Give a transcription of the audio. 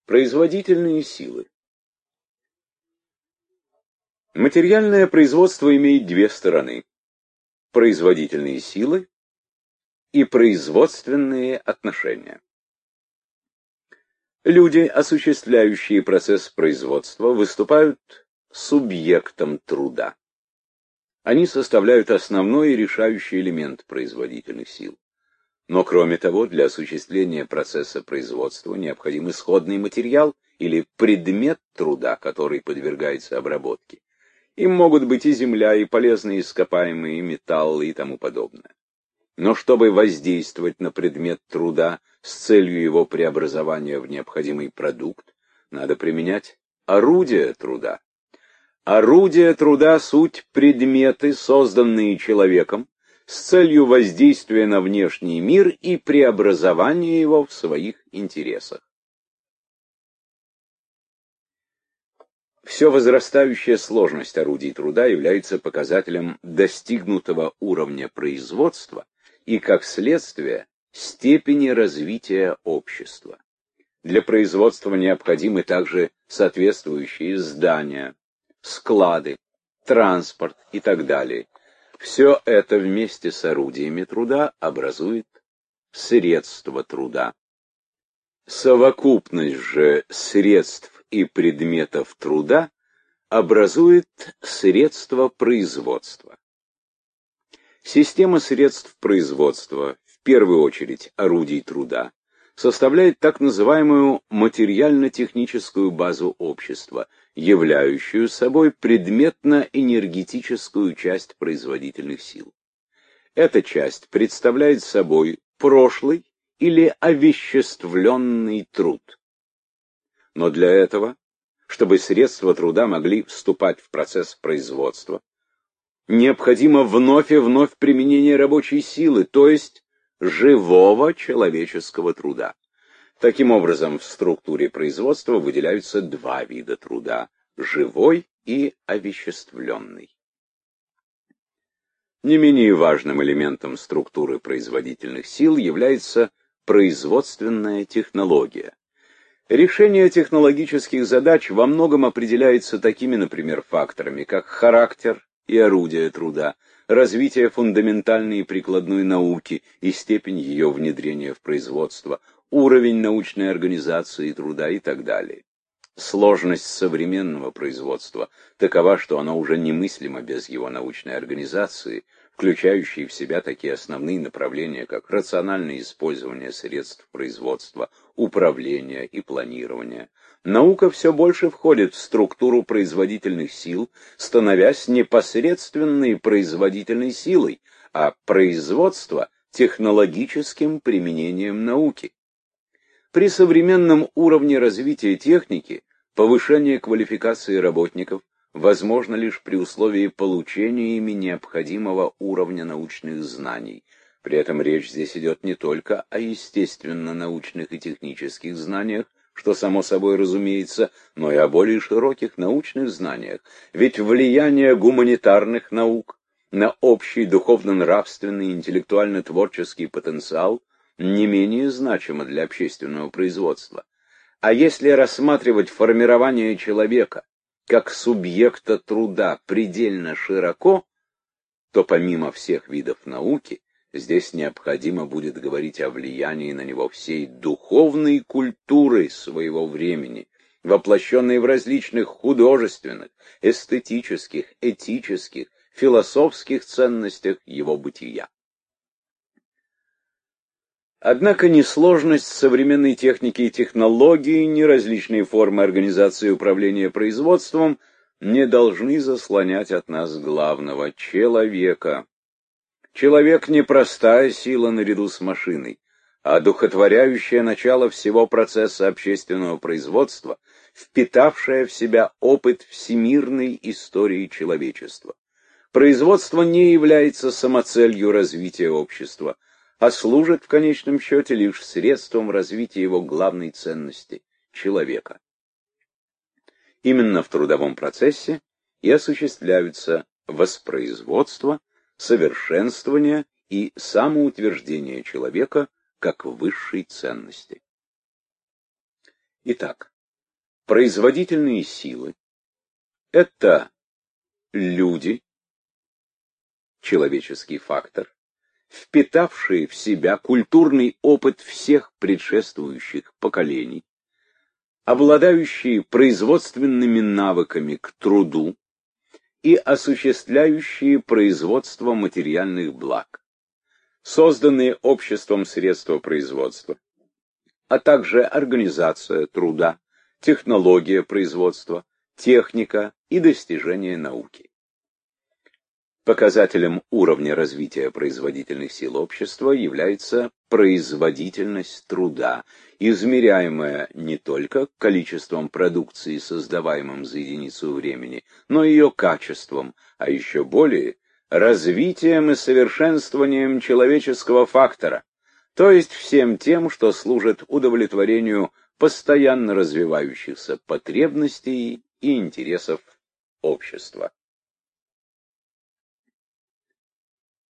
Производительные силы. Материальное производство имеет две стороны: производительные силы и производственные отношения. Люди, осуществляющие процесс производства, выступают субъектом труда. Они составляют основной и решающий элемент производительных сил. Но кроме того, для осуществления процесса производства необходим исходный материал или предмет труда, который подвергается обработке. Им могут быть и земля, и полезные ископаемые, и металлы, и тому подобное. Но чтобы воздействовать на предмет труда с целью его преобразования в необходимый продукт, надо применять орудия труда. Орудия труда — суть предметы, созданные человеком, с целью воздействия на внешний мир и преобразования его в своих интересах. Все возрастающая сложность орудий труда является показателем достигнутого уровня производства и, как следствие, степени развития общества. Для производства необходимы также соответствующие здания, склады, транспорт и так далее. Все это вместе с орудиями труда образует средства труда. Совокупность же средств и предметов труда образует средства производства. Система средств производства, в первую очередь орудий труда, составляет так называемую материально-техническую базу общества, являющую собой предметно-энергетическую часть производительных сил. Эта часть представляет собой прошлый или овеществленный труд. Но для этого, чтобы средства труда могли вступать в процесс производства, необходимо вновь и вновь применение рабочей силы, то есть живого человеческого труда. Таким образом, в структуре производства выделяются два вида труда – живой и овеществленный. Не менее важным элементом структуры производительных сил является производственная технология. Решение технологических задач во многом определяется такими, например, факторами, как характер и орудия труда, развитие фундаментальной и прикладной науки и степень ее внедрения в производство, уровень научной организации труда и так далее. Сложность современного производства такова, что оно уже немыслимо без его научной организации, включающей в себя такие основные направления, как рациональное использование средств производства, управление и планирование. Наука все больше входит в структуру производительных сил, становясь непосредственной производительной силой, а производство – технологическим применением науки. При современном уровне развития техники повышение квалификации работников возможно лишь при условии получения ими необходимого уровня научных знаний. При этом речь здесь идет не только о естественно-научных и технических знаниях, что само собой разумеется, но и о более широких научных знаниях. Ведь влияние гуманитарных наук на общий духовно-нравственный и интеллектуально-творческий потенциал не менее значимо для общественного производства. А если рассматривать формирование человека как субъекта труда предельно широко, то помимо всех видов науки, здесь необходимо будет говорить о влиянии на него всей духовной культуры своего времени, воплощенной в различных художественных, эстетических, этических, философских ценностях его бытия. Однако ни сложность современной техники и технологий, ни различные формы организации и управления производством не должны заслонять от нас главного — человека. Человек не простая сила наряду с машиной, а одухотворяющее начало всего процесса общественного производства, впитавшее в себя опыт всемирной истории человечества. Производство не является самоцелью развития общества, а служит в конечном счете лишь средством развития его главной ценности – человека. Именно в трудовом процессе и осуществляются воспроизводство, совершенствование и самоутверждение человека как высшей ценности. Итак, Производительные силы — это люди, человеческий фактор, впитавшие в себя культурный опыт всех предшествующих поколений, обладающие производственными навыками к труду и осуществляющие производство материальных благ, созданные обществом средства производства, а также организация труда, технология производства, техника и достижения науки. Показателем уровня развития производительных сил общества является производительность труда, измеряемая не только количеством продукции, создаваемым за единицу времени, но и ее качеством, а еще более развитием и совершенствованием человеческого фактора, то есть всем тем, что служит удовлетворению постоянно развивающихся потребностей и интересов общества.